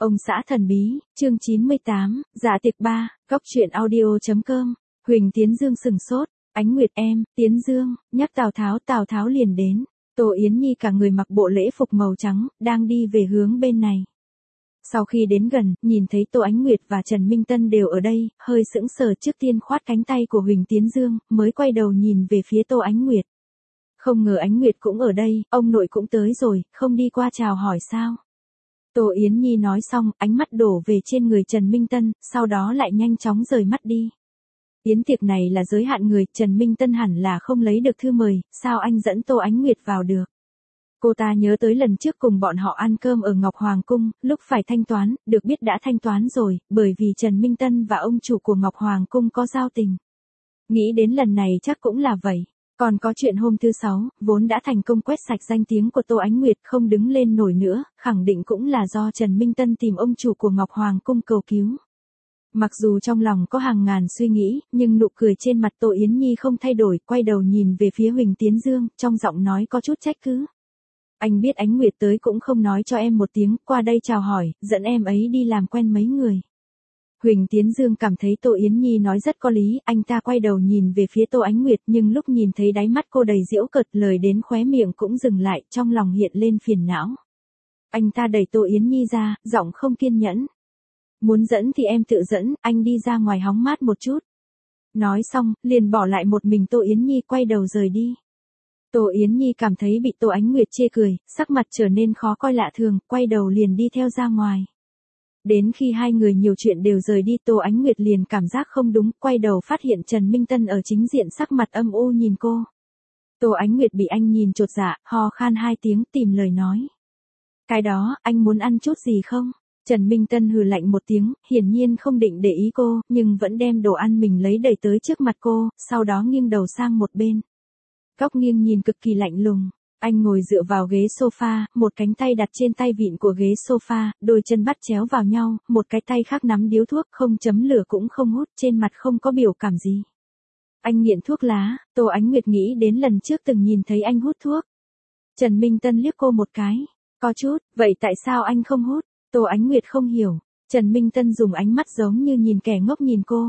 Ông xã thần bí, chương 98, dạ tiệc 3, góc truyện audio.com. Huỳnh Tiến Dương sừng sốt, Ánh Nguyệt em, Tiến Dương, nhắc Tào Tháo liền đến. Tô Yến Nhi cả người mặc bộ lễ phục màu trắng, đang đi về hướng bên này. Sau khi đến gần, nhìn thấy Tô Ánh Nguyệt và Trần Minh Tân đều ở đây, hơi sững sờ trước tiên khoát cánh tay của Huỳnh Tiến Dương, mới quay đầu nhìn về phía Tô Ánh Nguyệt. Không ngờ Ánh Nguyệt cũng ở đây, ông nội cũng tới rồi, không đi qua chào hỏi sao? Tô Yến Nhi nói xong, ánh mắt đổ về trên người Trần Minh Tân, sau đó lại nhanh chóng rời mắt đi. Yến tiệc này là giới hạn người, Trần Minh Tân hẳn là không lấy được thư mời, sao anh dẫn Tô Ánh Nguyệt vào được? Cô ta nhớ tới lần trước cùng bọn họ ăn cơm ở Ngọc Hoàng Cung, lúc phải thanh toán, được biết đã thanh toán rồi, bởi vì Trần Minh Tân và ông chủ của Ngọc Hoàng Cung có giao tình. Nghĩ đến lần này chắc cũng là vậy. Còn có chuyện hôm thứ 6, vốn đã thành công quét sạch danh tiếng của Tô Ánh Nguyệt không đứng lên nổi nữa, khẳng định cũng là do Trần Minh Tân tìm ông chủ của Ngọc Hoàng Cung cầu cứu. Mặc dù trong lòng có hàng ngàn suy nghĩ, nhưng nụ cười trên mặt Tô Yến Nhi không thay đổi, quay đầu nhìn về phía Huỳnh Tiến Dương, trong giọng nói có chút trách cứ. Anh biết Ánh Nguyệt tới cũng không nói cho em một tiếng, qua đây chào hỏi, dẫn em ấy đi làm quen mấy người. Huỳnh Tiến Dương cảm thấy Tô Yến Nhi nói rất có lý, anh ta quay đầu nhìn về phía Tô Ánh Nguyệt nhưng lúc nhìn thấy đáy mắt cô đầy giễu cợt lời đến khóe miệng cũng dừng lại, trong lòng hiện lên phiền não. Anh ta đẩy Tô Yến Nhi ra, giọng không kiên nhẫn. Muốn dẫn thì em tự dẫn, anh đi ra ngoài hóng mát một chút. Nói xong, liền bỏ lại một mình Tô Yến Nhi quay đầu rời đi. Tô Yến Nhi cảm thấy bị Tô Ánh Nguyệt chê cười, sắc mặt trở nên khó coi lạ thường, quay đầu liền đi theo ra ngoài. Đến khi hai người nhiều chuyện đều rời đi Tô Ánh Nguyệt liền cảm giác không đúng, quay đầu phát hiện Trần Minh Tân ở chính diện sắc mặt âm u nhìn cô. Tô Ánh Nguyệt bị anh nhìn chột dạ, ho khan hai tiếng tìm lời nói. Cái đó, anh muốn ăn chút gì không? Trần Minh Tân hừ lạnh một tiếng, hiển nhiên không định để ý cô, nhưng vẫn đem đồ ăn mình lấy đẩy tới trước mặt cô, sau đó nghiêng đầu sang một bên. Góc nghiêng nhìn cực kỳ lạnh lùng. Anh ngồi dựa vào ghế sofa, một cánh tay đặt trên tay vịn của ghế sofa, đôi chân bắt chéo vào nhau, một cái tay khác nắm điếu thuốc, không chấm lửa cũng không hút, trên mặt không có biểu cảm gì. Anh nghiện thuốc lá, Tô Ánh Nguyệt nghĩ đến lần trước từng nhìn thấy anh hút thuốc. Trần Minh Tân liếc cô một cái, có chút, vậy tại sao anh không hút? Tô Ánh Nguyệt không hiểu, Trần Minh Tân dùng ánh mắt giống như nhìn kẻ ngốc nhìn cô.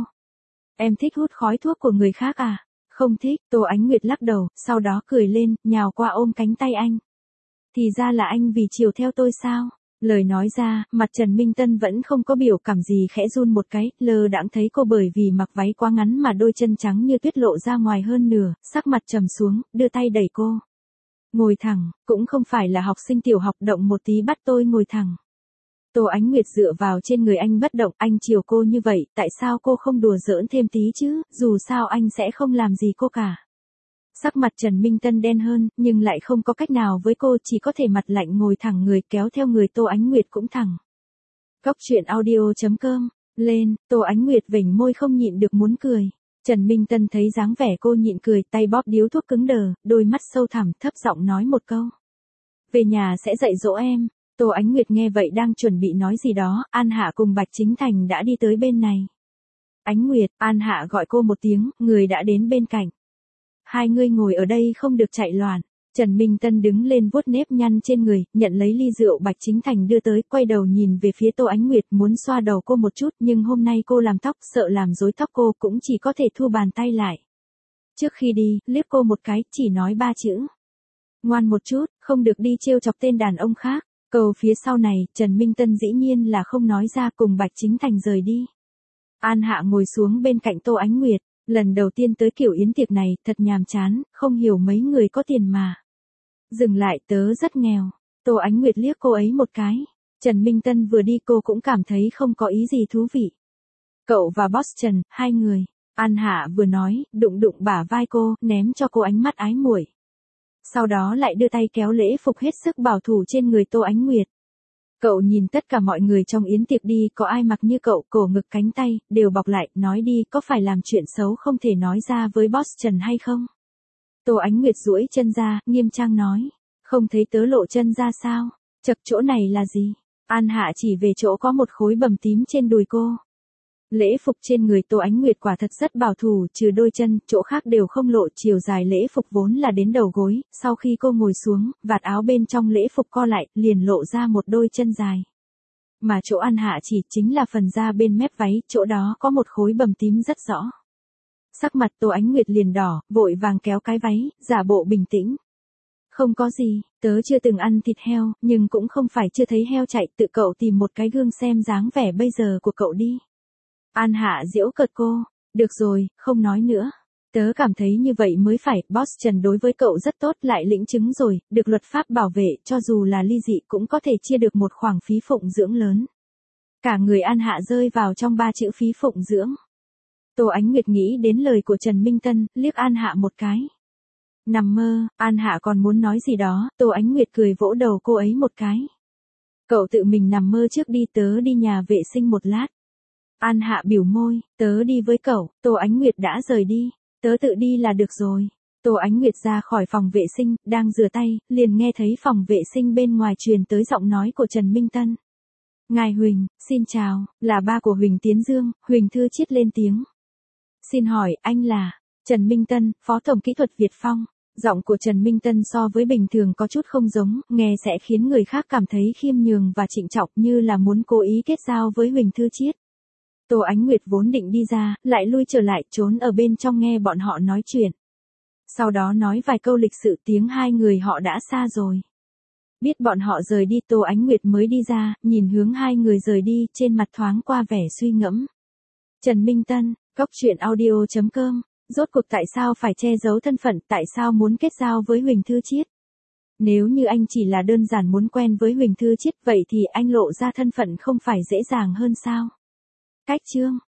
Em thích hút khói thuốc của người khác à? Không thích, Tô Ánh Nguyệt lắc đầu, sau đó cười lên, nhào qua ôm cánh tay anh. Thì ra là anh vì chiều theo tôi sao? Lời nói ra, mặt Trần Minh Tân vẫn không có biểu cảm gì khẽ run một cái, lơ đãng thấy cô bởi vì mặc váy quá ngắn mà đôi chân trắng như tuyết lộ ra ngoài hơn nửa, sắc mặt trầm xuống, đưa tay đẩy cô. Ngồi thẳng, cũng không phải là học sinh tiểu học động một tí bắt tôi ngồi thẳng. Tô Ánh Nguyệt dựa vào trên người anh bất động, anh chiều cô như vậy, tại sao cô không đùa giỡn thêm tí chứ, dù sao anh sẽ không làm gì cô cả. Sắc mặt Trần Minh Tân đen hơn, nhưng lại không có cách nào với cô, chỉ có thể mặt lạnh ngồi thẳng người kéo theo người Tô Ánh Nguyệt cũng thẳng. Góc truyện audio.com, lên, Tô Ánh Nguyệt vểnh môi không nhịn được muốn cười. Trần Minh Tân thấy dáng vẻ cô nhịn cười, tay bóp điếu thuốc cứng đờ, đôi mắt sâu thẳm, thấp giọng nói một câu. Về nhà sẽ dạy dỗ em. Tô Ánh Nguyệt nghe vậy đang chuẩn bị nói gì đó, An Hạ cùng Bạch Chính Thành đã đi tới bên này. Ánh Nguyệt, An Hạ gọi cô một tiếng, người đã đến bên cạnh. Hai người ngồi ở đây không được chạy loạn. Trần Minh Tân đứng lên vuốt nếp nhăn trên người, nhận lấy ly rượu Bạch Chính Thành đưa tới, quay đầu nhìn về phía Tô Ánh Nguyệt muốn xoa đầu cô một chút, nhưng hôm nay cô làm tóc, sợ làm rối tóc cô cũng chỉ có thể thu bàn tay lại. Trước khi đi, liếc cô một cái, chỉ nói 3 chữ. Ngoan một chút, không được đi trêu chọc tên đàn ông khác. Câu phía sau này, Trần Minh Tân dĩ nhiên là không nói ra, cùng Bạch Chính Thành rời đi. An Hạ ngồi xuống bên cạnh Tô Ánh Nguyệt, lần đầu tiên tới kiểu yến tiệc này, thật nhàm chán, không hiểu mấy người có tiền mà. Dừng lại, tớ rất nghèo. Tô Ánh Nguyệt liếc cô ấy một cái. Trần Minh Tân vừa đi cô cũng cảm thấy không có ý gì thú vị. Cậu và Boss Trần, hai người. An Hạ vừa nói, đụng đụng bả vai cô, ném cho cô ánh mắt ái muội. Sau đó lại đưa tay kéo lễ phục hết sức bảo thủ trên người Tô Ánh Nguyệt. Cậu nhìn tất cả mọi người trong yến tiệc đi, có ai mặc như cậu, cổ ngực cánh tay, đều bọc lại, nói đi, có phải làm chuyện xấu không thể nói ra với Boss Trần hay không? Tô Ánh Nguyệt duỗi chân ra, nghiêm trang nói, không thấy tớ lộ chân ra sao? Chật chỗ này là gì? An Hạ chỉ về chỗ có một khối bầm tím trên đùi cô. Lễ phục trên người Tô Ánh Nguyệt quả thật rất bảo thủ, trừ đôi chân, chỗ khác đều không lộ, chiều dài lễ phục vốn là đến đầu gối, sau khi cô ngồi xuống, vạt áo bên trong lễ phục co lại, liền lộ ra một đôi chân dài. mà chỗ An Hạ chỉ chính là phần da bên mép váy, chỗ đó có một khối bầm tím rất rõ. Sắc mặt Tô Ánh Nguyệt liền đỏ, vội vàng kéo cái váy, giả bộ bình tĩnh. Không có gì, tớ chưa từng ăn thịt heo, nhưng cũng không phải chưa thấy heo chạy, tự cậu tìm một cái gương xem dáng vẻ bây giờ của cậu đi. An Hạ giễu cợt cô, được rồi, không nói nữa. Tớ cảm thấy như vậy mới phải, boss Trần đối với cậu rất tốt, lại lĩnh chứng rồi, được luật pháp bảo vệ, cho dù là ly dị cũng có thể chia được một khoản phí phụng dưỡng lớn. Cả người An Hạ rơi vào trong 3 chữ phí phụng dưỡng. Tô Ánh Nguyệt nghĩ đến lời của Trần Minh Tân, liếc An Hạ một cái. Nằm mơ, An Hạ còn muốn nói gì đó, Tô Ánh Nguyệt cười vỗ đầu cô ấy một cái. Cậu tự mình nằm mơ trước đi, tớ đi nhà vệ sinh một lát. An Hạ biểu môi, tớ đi với cậu, Tô Ánh Nguyệt đã rời đi, tớ tự đi là được rồi. Tô Ánh Nguyệt ra khỏi phòng vệ sinh, đang rửa tay, liền nghe thấy phòng vệ sinh bên ngoài truyền tới giọng nói của Trần Minh Tân. Ngài Huỳnh, xin chào, là ba của Huỳnh Tiến Dương, Huỳnh Thư Chiết lên tiếng. Xin hỏi, anh là Trần Minh Tân, Phó Tổng Kỹ thuật Việt Phong. Giọng của Trần Minh Tân so với bình thường có chút không giống, nghe sẽ khiến người khác cảm thấy khiêm nhường và trịnh trọng như là muốn cố ý kết giao với Huỳnh Thư Chiết. Tô Ánh Nguyệt vốn định đi ra, lại lui trở lại trốn ở bên trong nghe bọn họ nói chuyện. Sau đó nói vài câu lịch sự, tiếng hai người họ đã xa rồi. Biết bọn họ rời đi, Tô Ánh Nguyệt mới đi ra, nhìn hướng hai người rời đi, trên mặt thoáng qua vẻ suy ngẫm. Trần Minh Tân, coctruyện.audio.com, rốt cuộc tại sao phải che giấu thân phận, tại sao muốn kết giao với Huỳnh Thư Chiết? Nếu như anh chỉ là đơn giản muốn quen với Huỳnh Thư Chiết, vậy thì anh lộ ra thân phận không phải dễ dàng hơn sao? Cách chương